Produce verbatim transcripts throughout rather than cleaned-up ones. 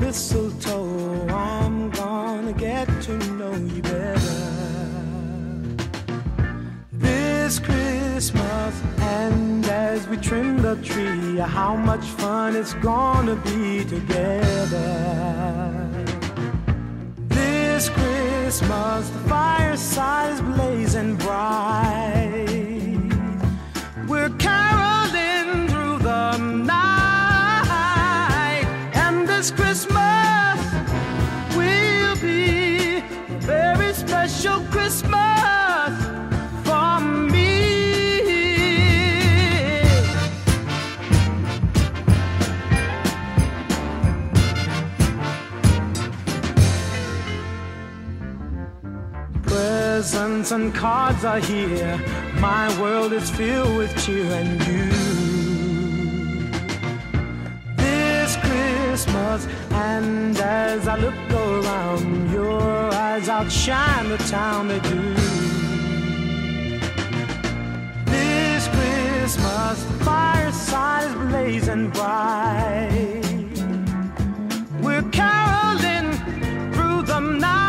mistletoe, I'm gonna get to know you better this Christmas. And as we trim the tree, how much fun it's gonna be together this Christmas. The fireside is blazing bright, we're caroling through the night, and this Christmas will be a very special Christmas for me. Presents and cards are here, my world is filled with cheer and you this Christmas. And as I look around, your eyes outshine the town they do this Christmas. The fireside is blazing bright, we're caroling through the night,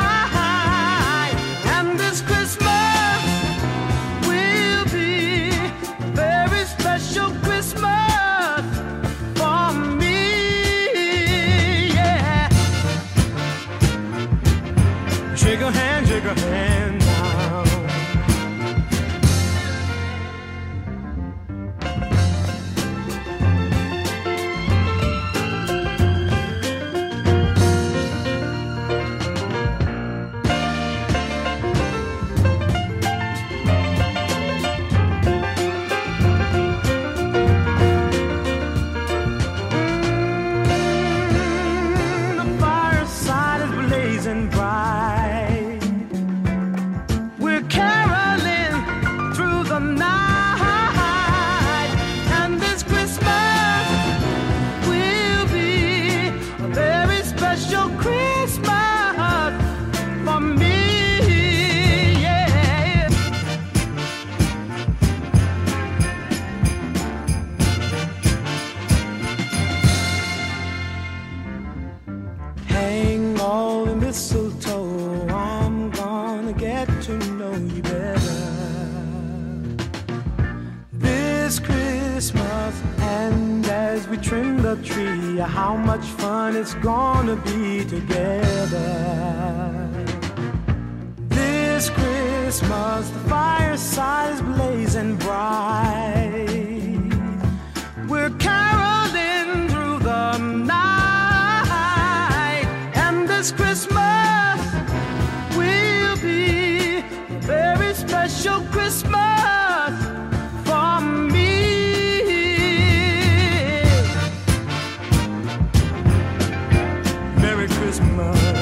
shake a hand, shake a hand now. Mm, the fireside is blazing bright, caroling through the night, and this Christmas will be a very special Christmas for me, yeah. Hang all the mistletoe, I'm gonna get to know you better this Christmas. And as we trim the tree, how much fun it's gonna be together this Christmas. The fireside is blazing bright, we're caroling through the night, and this Christmas will be a very special Christmas for me. Merry Christmas.